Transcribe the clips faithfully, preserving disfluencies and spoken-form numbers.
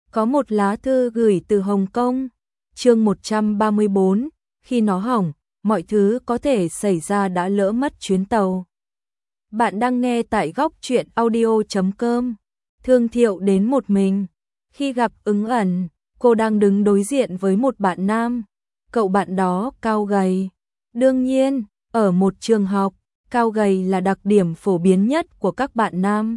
Có một lá thư gửi từ Hồng Kông, chương một trăm ba mươi bốn, khi nó hỏng, mọi thứ có thể xảy ra đã lỡ mất chuyến tàu. Bạn đang nghe tại góc truyện audio chấm com. Thương Thiệu đến một mình. Khi gặp Ứng Ẩn, cô đang đứng đối diện với một bạn nam. Cậu bạn đó cao gầy. Đương nhiên, ở một trường học, cao gầy là đặc điểm phổ biến nhất của các bạn nam.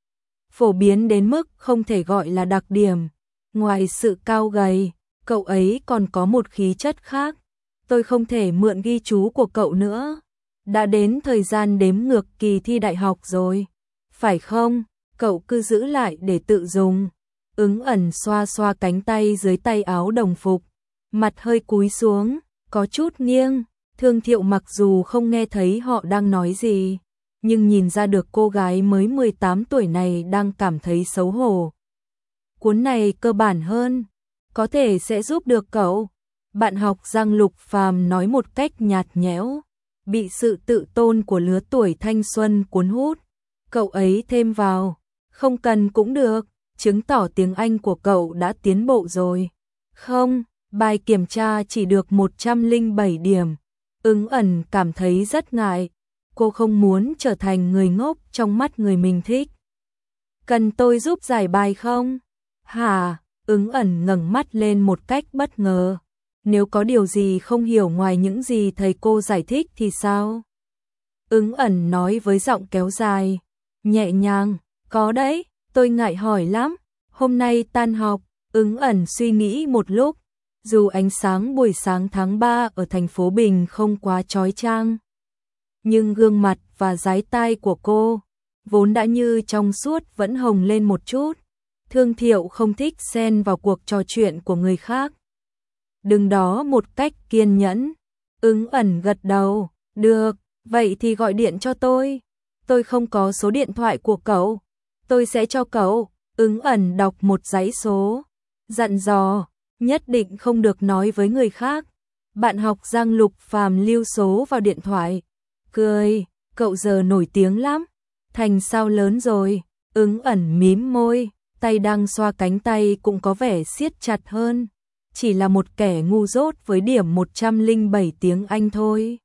Phổ biến đến mức không thể gọi là đặc điểm. Ngoài sự cao gầy, cậu ấy còn có một khí chất khác. Tôi không thể mượn ghi chú của cậu nữa. Đã đến thời gian đếm ngược kỳ thi đại học rồi. Phải không? Cậu cứ giữ lại để tự dùng. Ứng Ẩn xoa xoa cánh tay dưới tay áo đồng phục. Mặt hơi cúi xuống, có chút nghiêng. Thương Thiệu mặc dù không nghe thấy họ đang nói gì, nhưng nhìn ra được cô gái mới mười tám tuổi này đang cảm thấy xấu hổ. Cuốn này cơ bản hơn, có thể sẽ giúp được cậu. Bạn học Giang Lục Phàm nói một cách nhạt nhẽo, bị sự tự tôn của lứa tuổi thanh xuân cuốn hút. Cậu ấy thêm vào, không cần cũng được, chứng tỏ tiếng Anh của cậu đã tiến bộ rồi. Không, bài kiểm tra chỉ được một trăm lẻ bảy điểm. Ứng Ẩn cảm thấy rất ngại, cô không muốn trở thành người ngốc trong mắt người mình thích. Cần tôi giúp giải bài không? Hả? Ứng Ẩn ngẩng mắt lên một cách bất ngờ. Nếu có điều gì không hiểu ngoài những gì thầy cô giải thích thì sao? Ứng Ẩn nói với giọng kéo dài, nhẹ nhàng, có đấy, tôi ngại hỏi lắm. Hôm nay tan học, Ứng Ẩn suy nghĩ một lúc. Dù ánh sáng buổi sáng tháng ba ở thành phố Bình không quá chói chang, nhưng gương mặt và dái tai của cô, vốn đã như trong suốt vẫn hồng lên một chút. Thương Thiệu không thích xen vào cuộc trò chuyện của người khác. Đừng đó một cách kiên nhẫn. Ứng Ẩn gật đầu, được, vậy thì gọi điện cho tôi. Tôi không có số điện thoại của cậu. Tôi sẽ cho cậu. Ứng Ẩn đọc một dãy số, dặn dò, nhất định không được nói với người khác. Bạn học Giang Lục Phàm lưu số vào điện thoại. Cười, cậu giờ nổi tiếng lắm. Thành sao lớn rồi. Ứng Ẩn mím môi, tay đang xoa cánh tay cũng có vẻ siết chặt hơn. Chỉ là một kẻ ngu dốt với điểm một trăm lẻ bảy tiếng Anh thôi.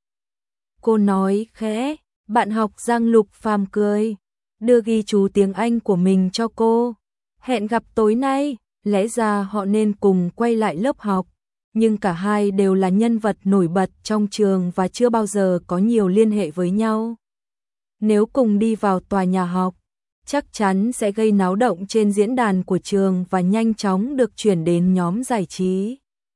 Cô nói khẽ. Bạn học Giang Lục Phàm cười, đưa ghi chú tiếng Anh của mình cho cô. Hẹn gặp tối nay. Lẽ ra họ nên cùng quay lại lớp học, nhưng cả hai đều là nhân vật nổi bật trong trường và chưa bao giờ có nhiều liên hệ với nhau. Nếu cùng đi vào tòa nhà học, chắc chắn sẽ gây náo động trên diễn đàn của trường và nhanh chóng được chuyển đến nhóm giải trí.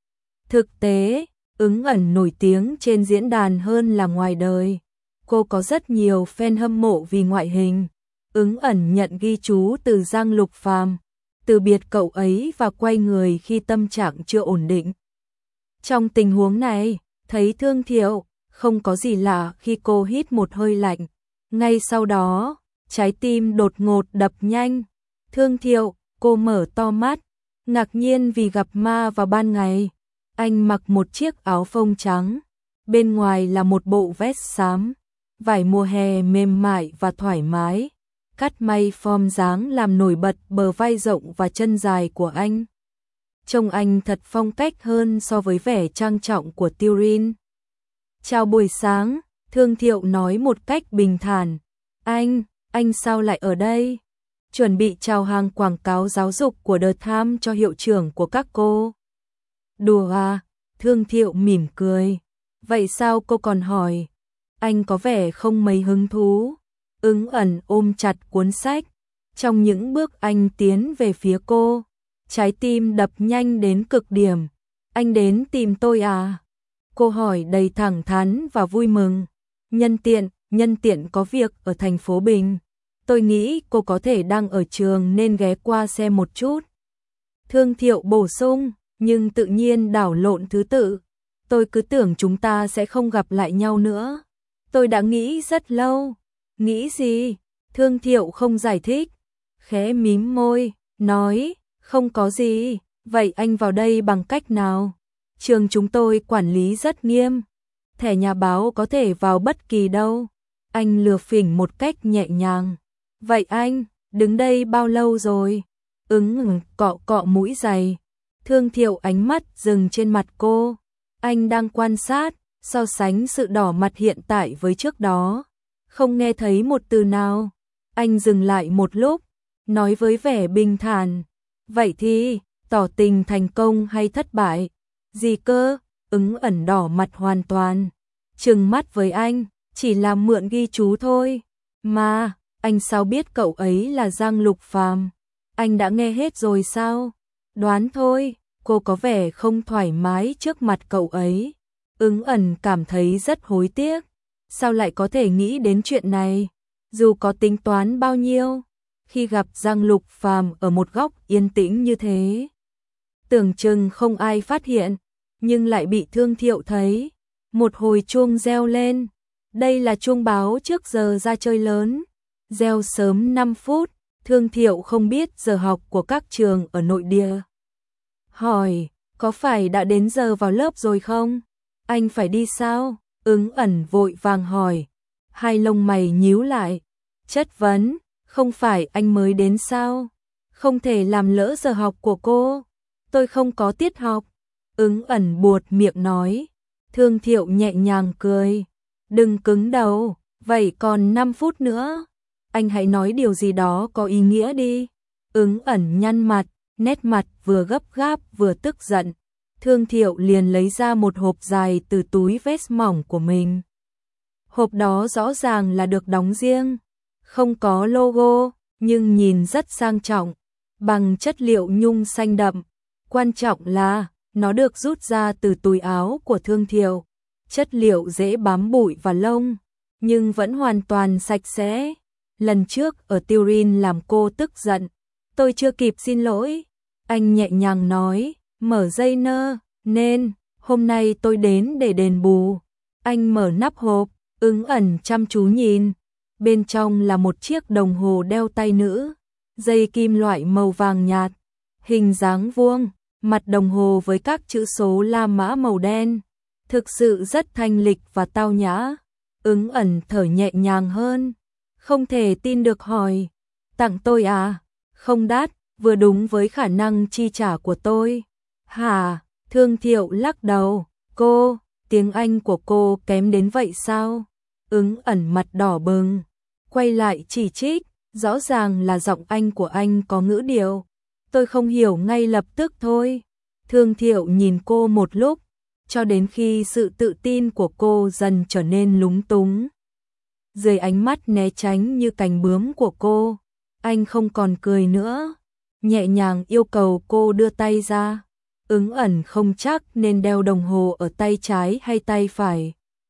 Thực tế, Ứng Ẩn nổi tiếng trên diễn đàn hơn là ngoài đời. Cô có rất nhiều fan hâm mộ vì ngoại hình. Ứng Ẩn nhận ghi chú từ Giang Lục Phàm, từ biệt cậu ấy và quay người khi tâm trạng chưa ổn định. Trong tình huống này, thấy Thương Thiệu, không có gì lạ khi cô hít một hơi lạnh. Ngay sau đó, trái tim đột ngột đập nhanh. Thương Thiệu, cô mở to mắt, ngạc nhiên vì gặp ma vào ban ngày. Anh mặc một chiếc áo phông trắng, bên ngoài là một bộ vest xám, vải mùa hè mềm mại và thoải mái. Cắt may form dáng làm nổi bật bờ vai rộng và chân dài của anh. Trông anh thật phong cách hơn so với vẻ trang trọng của Turin. Chào buổi sáng, Thương Thiệu nói một cách bình thản. Anh, anh sao lại ở đây? Chuẩn bị chào hàng quảng cáo giáo dục của The Times cho hiệu trưởng của các cô. Đùa à? Thương Thiệu mỉm cười. Vậy sao cô còn hỏi? Anh có vẻ không mấy hứng thú. Ứng Ẩn ôm chặt cuốn sách. Trong những bước anh tiến về phía cô, trái tim đập nhanh đến cực điểm. Anh đến tìm tôi à? Cô hỏi đầy thẳng thắn và vui mừng. Nhân tiện, nhân tiện có việc ở thành phố Bình. Tôi nghĩ cô có thể đang ở trường nên ghé qua xem một chút. Thương Thiệu bổ sung, nhưng tự nhiên đảo lộn thứ tự. Tôi cứ tưởng chúng ta sẽ không gặp lại nhau nữa. Tôi đã nghĩ rất lâu. Nghĩ gì? Thương Thiệu không giải thích, khẽ mím môi, nói, không có gì. Vậy anh vào đây bằng cách nào? Trường chúng tôi quản lý rất nghiêm. Thẻ nhà báo có thể vào bất kỳ đâu. Anh lừa phỉnh một cách nhẹ nhàng. Vậy anh, đứng đây bao lâu rồi? Ứng cọ cọ mũi giày. Thương Thiệu ánh mắt dừng trên mặt cô. Anh đang quan sát, so sánh sự đỏ mặt hiện tại với trước đó. Không nghe thấy một từ nào. Anh dừng lại một lúc, nói với vẻ bình thản. Vậy thì, tỏ tình thành công hay thất bại? Gì cơ? Ứng ẩn đỏ mặt hoàn toàn. Trừng mắt với anh, chỉ là mượn ghi chú thôi. Mà, anh sao biết cậu ấy là Giang Lục Phàm? Anh đã nghe hết rồi sao? Đoán thôi, cô có vẻ không thoải mái trước mặt cậu ấy. Ứng ẩn cảm thấy rất hối tiếc. Sao lại có thể nghĩ đến chuyện này? Dù có tính toán bao nhiêu, khi gặp Giang Lục Phàm ở một góc yên tĩnh như thế, tưởng chừng không ai phát hiện, nhưng lại bị Thương Thiệu thấy. Một hồi chuông reo lên. Đây là chuông báo trước giờ ra chơi lớn. Reo sớm năm phút. Thương Thiệu không biết giờ học của các trường ở nội địa. Hỏi, có phải đã đến giờ vào lớp rồi không? Anh phải đi sao? Ứng ẩn vội vàng hỏi. Hai lông mày nhíu lại. Chất vấn, không phải anh mới đến sao? Không thể làm lỡ giờ học của cô. Tôi không có tiết học. Ứng ẩn buột miệng nói. Thương Thiệu nhẹ nhàng cười. Đừng cứng đầu, vậy còn năm phút nữa. Anh hãy nói điều gì đó có ý nghĩa đi. Ứng ẩn nhăn mặt, nét mặt vừa gấp gáp vừa tức giận. Thương Thiệu liền lấy ra một hộp dài từ túi vest mỏng của mình. Hộp đó rõ ràng là được đóng riêng, không có logo, nhưng nhìn rất sang trọng, bằng chất liệu nhung xanh đậm. Quan trọng là, nó được rút ra từ túi áo của Thương Thiệu. Chất liệu dễ bám bụi và lông, nhưng vẫn hoàn toàn sạch sẽ. Lần trước ở Turin làm cô tức giận. Tôi chưa kịp xin lỗi. Anh nhẹ nhàng nói, mở dây nơ, nên, hôm nay tôi đến để đền bù. Anh mở nắp hộp, Ứng ẩn chăm chú nhìn. Bên trong là một chiếc đồng hồ đeo tay nữ. Dây kim loại màu vàng nhạt, hình dáng vuông, mặt đồng hồ với các chữ số La Mã màu đen. Thực sự rất thanh lịch và tao nhã. Ứng ẩn thở nhẹ nhàng hơn. Không thể tin được hỏi. Tặng tôi à? Không đắt, vừa đúng với khả năng chi trả của tôi. Hả? Thương Thiệu lắc đầu. Cô, tiếng Anh của cô kém đến vậy sao? Ứng ẩn mặt đỏ bừng. Quay lại chỉ trích. Rõ ràng là giọng Anh của anh có ngữ điệu. Tôi không hiểu ngay lập tức thôi. Thương Thiệu nhìn cô một lúc, cho đến khi sự tự tin của cô dần trở nên lúng túng. Dưới ánh mắt né tránh như cánh bướm của cô, anh không còn cười nữa, nhẹ nhàng yêu cầu cô đưa tay ra. Ứng ẩn không chắc nên đeo đồng hồ ở tay trái hay tay phải.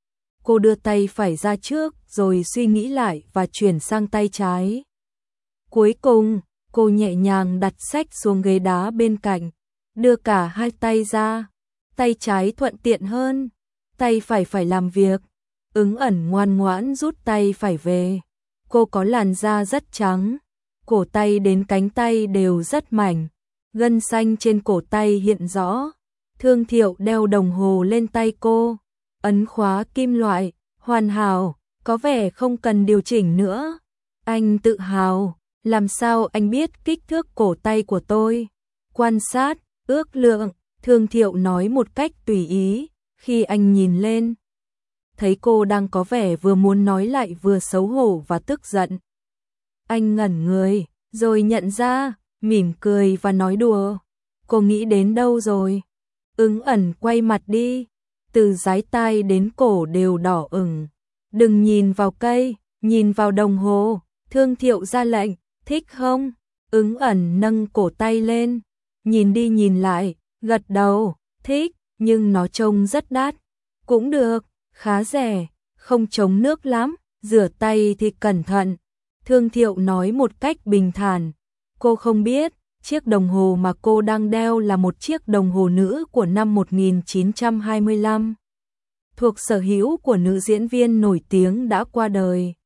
Cô đưa tay phải ra trước rồi suy nghĩ lại và chuyển sang tay trái. Cuối cùng, cô nhẹ nhàng đặt sách xuống ghế đá bên cạnh, đưa cả hai tay ra. Tay trái thuận tiện hơn, tay phải phải làm việc. Ứng ẩn ngoan ngoãn rút tay phải về. Cô có làn da rất trắng, cổ tay đến cánh tay đều rất mảnh, gân xanh trên cổ tay hiện rõ. Thương Thiệu đeo đồng hồ lên tay cô, ấn khóa kim loại, hoàn hảo, có vẻ không cần điều chỉnh nữa. Anh tự hào, làm sao anh biết kích thước cổ tay của tôi? Quan sát, ước lượng. Thương Thiệu nói một cách tùy ý. Khi anh nhìn lên, thấy cô đang có vẻ vừa muốn nói lại vừa xấu hổ và tức giận. Anh ngẩn người, rồi nhận ra, mỉm cười và nói đùa. Cô nghĩ đến đâu rồi? Ứng ẩn quay mặt đi, từ dái tai đến cổ đều đỏ ửng. Đừng nhìn vào cây, nhìn vào đồng hồ. Thương Thiệu ra lệnh, thích không? Ứng ẩn nâng cổ tay lên, nhìn đi nhìn lại, gật đầu, thích, nhưng nó trông rất đắt. Cũng được, khá rẻ, không chống nước lắm, rửa tay thì cẩn thận. Thương Thiệu nói một cách bình thản. Cô không biết, chiếc đồng hồ mà cô đang đeo là một chiếc đồng hồ nữ của năm một nghìn chín trăm hai mươi lăm, thuộc sở hữu của nữ diễn viên nổi tiếng đã qua đời,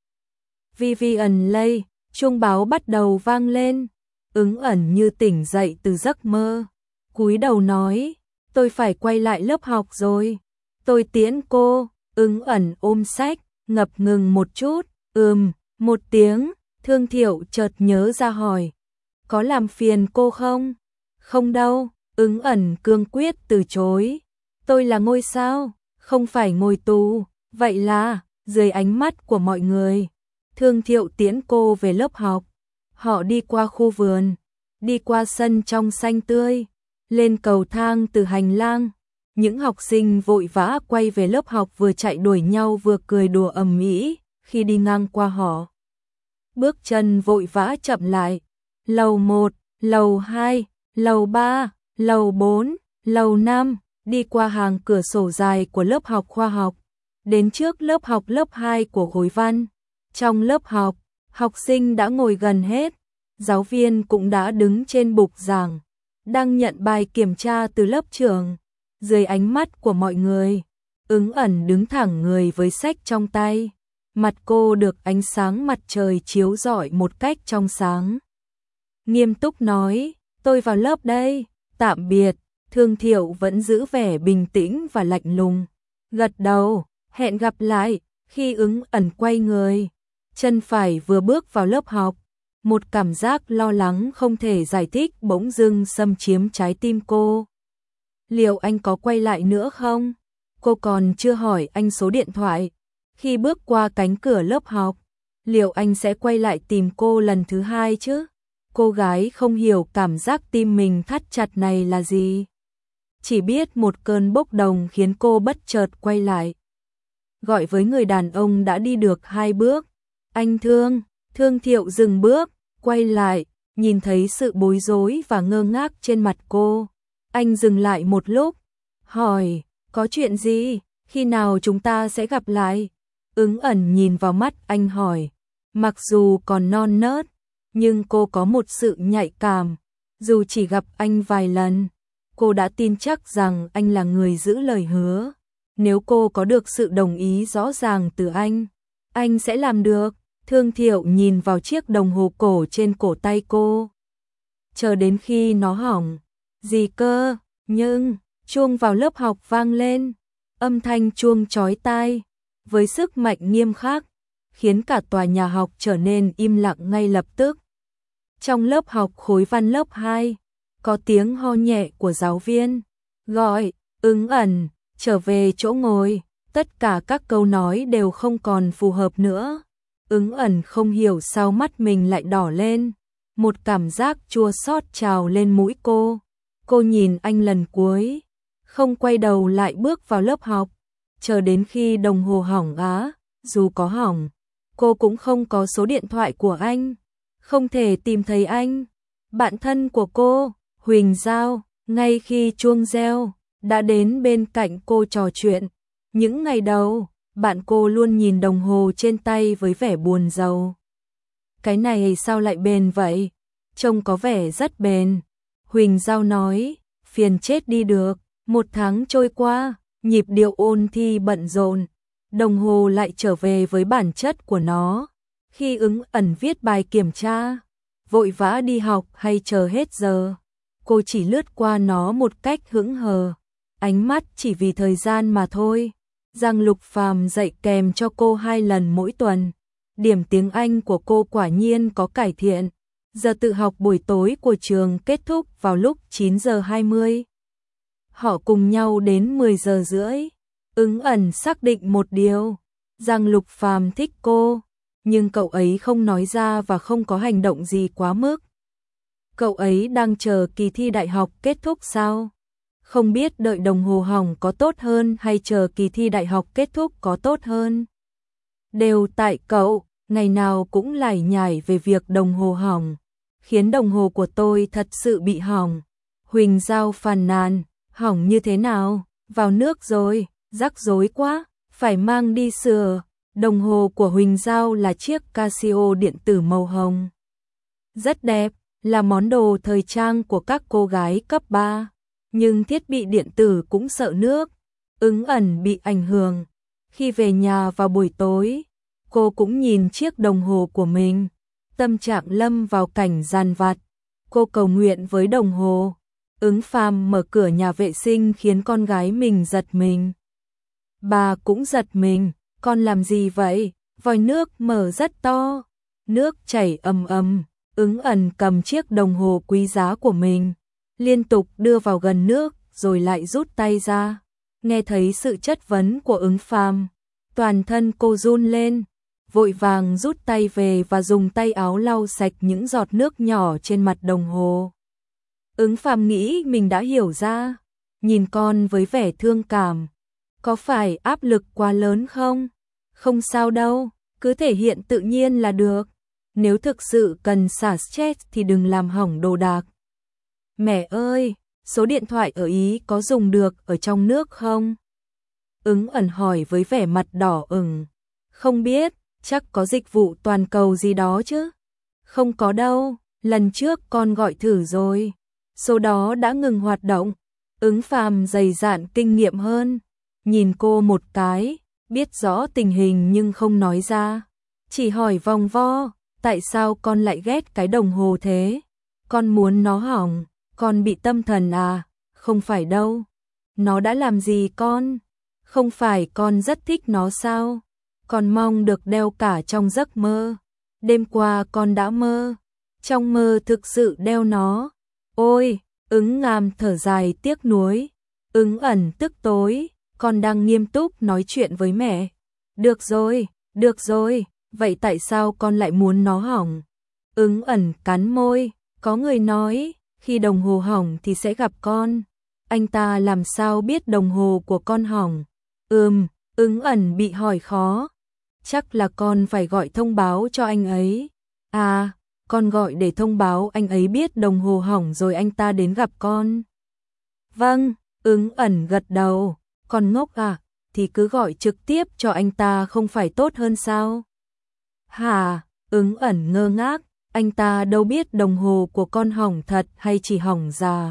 Vivien Leigh. Chuông báo bắt đầu vang lên. Ứng ẩn như tỉnh dậy từ giấc mơ, cúi đầu nói, tôi phải quay lại lớp học rồi. Tôi tiễn cô. Ứng ẩn ôm sách, ngập ngừng một chút, ừm, một tiếng. Thương Thiệu chợt nhớ ra hỏi, có làm phiền cô không? Không đâu, Ứng ẩn cương quyết từ chối. Tôi là ngôi sao, không phải ngồi tù. Vậy là, dưới ánh mắt của mọi người, Thương Thiệu tiễn cô về lớp học. Họ đi qua khu vườn, đi qua sân trong xanh tươi, lên cầu thang từ hành lang. Những học sinh vội vã quay về lớp học, vừa chạy đuổi nhau vừa cười đùa ầm ĩ. Khi đi ngang qua họ, bước chân vội vã chậm lại. Lầu một, lầu hai, lầu ba, lầu bốn, lầu năm, đi qua hàng cửa sổ dài của lớp học khoa học, đến trước lớp học lớp hai của khối văn. Trong lớp học, học sinh đã ngồi gần hết, giáo viên cũng đã đứng trên bục giảng, đang nhận bài kiểm tra từ lớp trưởng. Dưới ánh mắt của mọi người, Ứng ẩn đứng thẳng người với sách trong tay. Mặt cô được ánh sáng mặt trời chiếu rọi một cách trong sáng. Nghiêm túc nói, tôi vào lớp đây, tạm biệt. Thương Thiệu vẫn giữ vẻ bình tĩnh và lạnh lùng. Gật đầu, hẹn gặp lại. Khi Ứng ẩn quay người, chân phải vừa bước vào lớp học, một cảm giác lo lắng không thể giải thích bỗng dưng xâm chiếm trái tim cô. Liệu anh có quay lại nữa không? Cô còn chưa hỏi anh số điện thoại. Khi bước qua cánh cửa lớp học, liệu anh sẽ quay lại tìm cô lần thứ hai chứ? Cô gái không hiểu cảm giác tim mình thắt chặt này là gì. Chỉ biết một cơn bốc đồng khiến cô bất chợt quay lại. Gọi với người đàn ông đã đi được hai bước. Anh Thương, Thương Thiệu dừng bước, quay lại, nhìn thấy sự bối rối và ngơ ngác trên mặt cô. Anh dừng lại một lúc, hỏi, có chuyện gì, khi nào chúng ta sẽ gặp lại? Ứng ẩn nhìn vào mắt anh hỏi, mặc dù còn non nớt, nhưng cô có một sự nhạy cảm. Dù chỉ gặp anh vài lần, cô đã tin chắc rằng anh là người giữ lời hứa. Nếu cô có được sự đồng ý rõ ràng từ anh, anh sẽ làm được. Thương Thiệu nhìn vào chiếc đồng hồ cổ trên cổ tay cô. Chờ đến khi nó hỏng. Gì cơ? Nhưng, chuông vào lớp học vang lên. Âm thanh chuông chói tai, với sức mạnh nghiêm khắc, khiến cả tòa nhà học trở nên im lặng ngay lập tức. Trong lớp học khối văn lớp hai, có tiếng ho nhẹ của giáo viên. Gọi, Ứng ẩn, trở về chỗ ngồi. Tất cả các câu nói đều không còn phù hợp nữa. Ứng ẩn không hiểu sao mắt mình lại đỏ lên. Một cảm giác chua xót trào lên mũi cô. Cô nhìn anh lần cuối, không quay đầu lại bước vào lớp học. Chờ đến khi đồng hồ hỏng á, dù có hỏng, cô cũng không có số điện thoại của anh, không thể tìm thấy anh. Bạn thân của cô, Huỳnh Giao, ngay khi chuông reo, đã đến bên cạnh cô trò chuyện. Những ngày đầu, bạn cô luôn nhìn đồng hồ trên tay với vẻ buồn rầu. Cái này sao lại bền vậy? Trông có vẻ rất bền. Huỳnh Giao nói, phiền chết đi được. Một tháng trôi qua, nhịp điệu ôn thi bận rộn, đồng hồ lại trở về với bản chất của nó. Khi Ứng ẩn viết bài kiểm tra, vội vã đi học hay chờ hết giờ, cô chỉ lướt qua nó một cách hững hờ, ánh mắt chỉ vì thời gian mà thôi. Giang Lục Phàm dạy kèm cho cô hai lần mỗi tuần. Điểm tiếng Anh của cô quả nhiên có cải thiện. Giờ tự học buổi tối của trường kết thúc vào lúc chín giờ hai mươi. Họ cùng nhau đến mười giờ rưỡi. Ứng ẩn xác định một điều, Giang Lục Phàm thích cô, nhưng cậu ấy không nói ra và không có hành động gì quá mức. Cậu ấy đang chờ kỳ thi đại học kết thúc sao? Không biết đợi đồng hồ hỏng có tốt hơn hay chờ kỳ thi đại học kết thúc có tốt hơn. Đều tại cậu, ngày nào cũng lải nhải về việc đồng hồ hỏng, khiến đồng hồ của tôi thật sự bị hỏng. Huỳnh Giao phàn nàn, hỏng như thế nào? Vào nước rồi, rắc rối quá, phải mang đi sửa. Đồng hồ của Huỳnh Giao là chiếc Casio điện tử màu hồng. Rất đẹp, là món đồ thời trang của các cô gái cấp ba. Nhưng thiết bị điện tử cũng sợ nước. Ứng ẩn bị ảnh hưởng. Khi về nhà vào buổi tối, cô cũng nhìn chiếc đồng hồ của mình. Tâm trạng lâm vào cảnh giàn vặt. Cô cầu nguyện với đồng hồ. Ứng Phàm mở cửa nhà vệ sinh khiến con gái mình giật mình. Bà cũng giật mình. Con làm gì vậy? Vòi nước mở rất to. Nước chảy ầm ầm. Ứng ẩn cầm chiếc đồng hồ quý giá của mình, liên tục đưa vào gần nước rồi lại rút tay ra. Nghe thấy sự chất vấn của Ứng Phàm, toàn thân cô run lên, vội vàng rút tay về và dùng tay áo lau sạch những giọt nước nhỏ trên mặt đồng hồ. Ứng Phàm nghĩ mình đã hiểu ra, nhìn con với vẻ thương cảm. Có phải áp lực quá lớn không? Không sao đâu, cứ thể hiện tự nhiên là được. Nếu thực sự cần xả stress thì đừng làm hỏng đồ đạc. Mẹ ơi, số điện thoại ở Ý có dùng được ở trong nước không? Ứng ẩn hỏi với vẻ mặt đỏ ửng. Không biết, chắc có dịch vụ toàn cầu gì đó chứ? Không có đâu, lần trước con gọi thử rồi. Số đó đã ngừng hoạt động. Ứng Phàm dày dạn kinh nghiệm hơn, nhìn cô một cái, biết rõ tình hình nhưng không nói ra. Chỉ hỏi vòng vo, tại sao con lại ghét cái đồng hồ thế? Con muốn nó hỏng, con bị tâm thần à? Không phải đâu. Nó đã làm gì con? Không phải con rất thích nó sao? Con mong được đeo cả trong giấc mơ. Đêm qua con đã mơ, trong mơ thực sự đeo nó. Ôi, Ứng Ngàm thở dài tiếc nuối. Ứng ẩn tức tối, con đang nghiêm túc nói chuyện với mẹ. Được rồi, được rồi, vậy tại sao con lại muốn nó hỏng? Ứng ẩn cắn môi, có người nói, khi đồng hồ hỏng thì sẽ gặp con. Anh ta làm sao biết đồng hồ của con hỏng? Ừm, Ứng ẩn bị hỏi khó. Chắc là con phải gọi thông báo cho anh ấy. À, con gọi để thông báo anh ấy biết đồng hồ hỏng rồi anh ta đến gặp con. Vâng, Ứng ẩn gật đầu. Con ngốc à, thì cứ gọi trực tiếp cho anh ta không phải tốt hơn sao? Hả? Ứng ẩn ngơ ngác, anh ta đâu biết đồng hồ của con hỏng thật hay chỉ hỏng giả.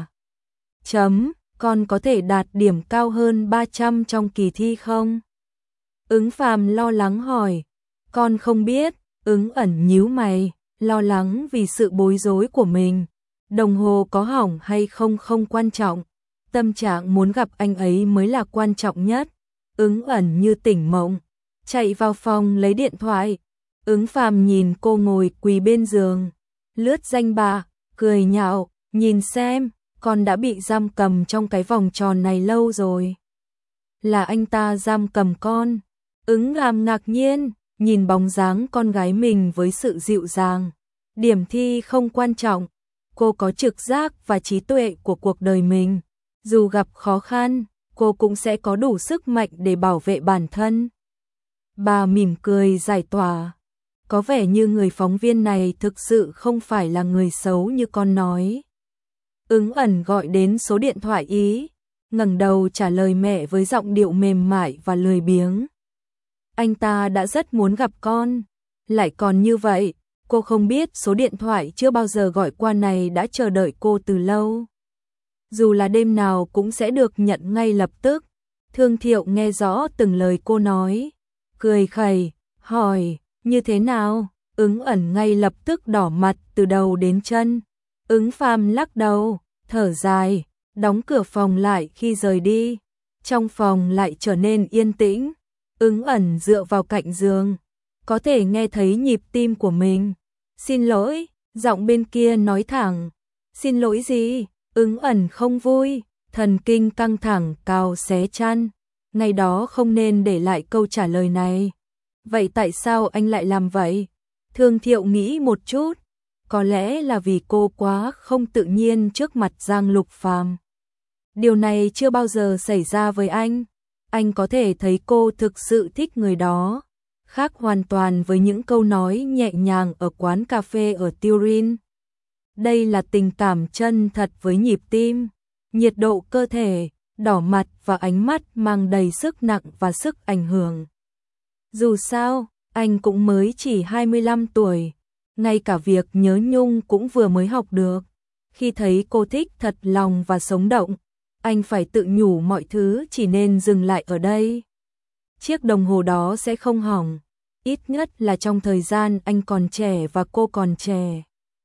Chấm, con có thể đạt điểm cao hơn ba trăm trong kỳ thi không? Ứng Phàm lo lắng hỏi. Con không biết. Ứng ẩn nhíu mày, lo lắng vì sự bối rối của mình. Đồng hồ có hỏng hay không không quan trọng, tâm trạng muốn gặp anh ấy mới là quan trọng nhất. Ứng ẩn như tỉnh mộng, chạy vào phòng lấy điện thoại. Ứng Phàm nhìn cô ngồi quỳ bên giường, lướt danh bạ, cười nhạo, nhìn xem, con đã bị giam cầm trong cái vòng tròn này lâu rồi. Là anh ta giam cầm con. Ứng Ngàm ngạc nhiên, nhìn bóng dáng con gái mình với sự dịu dàng. Điểm thi không quan trọng, cô có trực giác và trí tuệ của cuộc đời mình. Dù gặp khó khăn, cô cũng sẽ có đủ sức mạnh để bảo vệ bản thân. Bà mỉm cười giải tỏa. Có vẻ như người phóng viên này thực sự không phải là người xấu như con nói. Ứng ẩn gọi đến số điện thoại Ý, ngẩng đầu trả lời mẹ với giọng điệu mềm mại và lười biếng. Anh ta đã rất muốn gặp con, lại còn như vậy, cô không biết số điện thoại chưa bao giờ gọi qua này đã chờ đợi cô từ lâu. Dù là đêm nào cũng sẽ được nhận ngay lập tức. Thương Thiệu nghe rõ từng lời cô nói, cười khẩy, hỏi, như thế nào? Ứng ẩn ngay lập tức đỏ mặt từ đầu đến chân. Ứng Phàm lắc đầu, thở dài, đóng cửa phòng lại khi rời đi. Trong phòng lại trở nên yên tĩnh. Ứng ẩn dựa vào cạnh giường, có thể nghe thấy nhịp tim của mình. Xin lỗi, giọng bên kia nói thẳng. Xin lỗi gì? Ứng ẩn không vui, thần kinh căng thẳng cào xé chăn. Ngày đó không nên để lại câu trả lời này. Vậy tại sao anh lại làm vậy? Thương Thiệu nghĩ một chút, có lẽ là vì cô quá không tự nhiên trước mặt Giang Lục Phàm. Điều này chưa bao giờ xảy ra với anh. Anh có thể thấy cô thực sự thích người đó, khác hoàn toàn với những câu nói nhẹ nhàng ở quán cà phê ở Turin. Đây là tình cảm chân thật với nhịp tim, nhiệt độ cơ thể, đỏ mặt và ánh mắt mang đầy sức nặng và sức ảnh hưởng. Dù sao, anh cũng mới chỉ hai mươi lăm tuổi, ngay cả việc nhớ nhung cũng vừa mới học được. Khi thấy cô thích thật lòng và sống động, anh phải tự nhủ mọi thứ chỉ nên dừng lại ở đây. Chiếc đồng hồ đó sẽ không hỏng, ít nhất là trong thời gian anh còn trẻ và cô còn trẻ.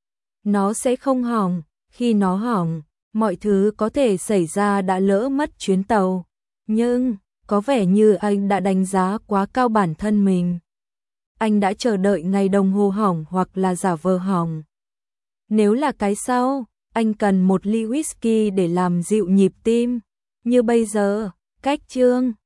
Nó sẽ không hỏng, khi nó hỏng, mọi thứ có thể xảy ra đã lỡ mất chuyến tàu. Nhưng, có vẻ như anh đã đánh giá quá cao bản thân mình. Anh đã chờ đợi ngày đồng hồ hỏng hoặc là giả vờ hỏng. Nếu là cái sau, anh cần một ly whisky để làm dịu nhịp tim. Như bây giờ, cách chương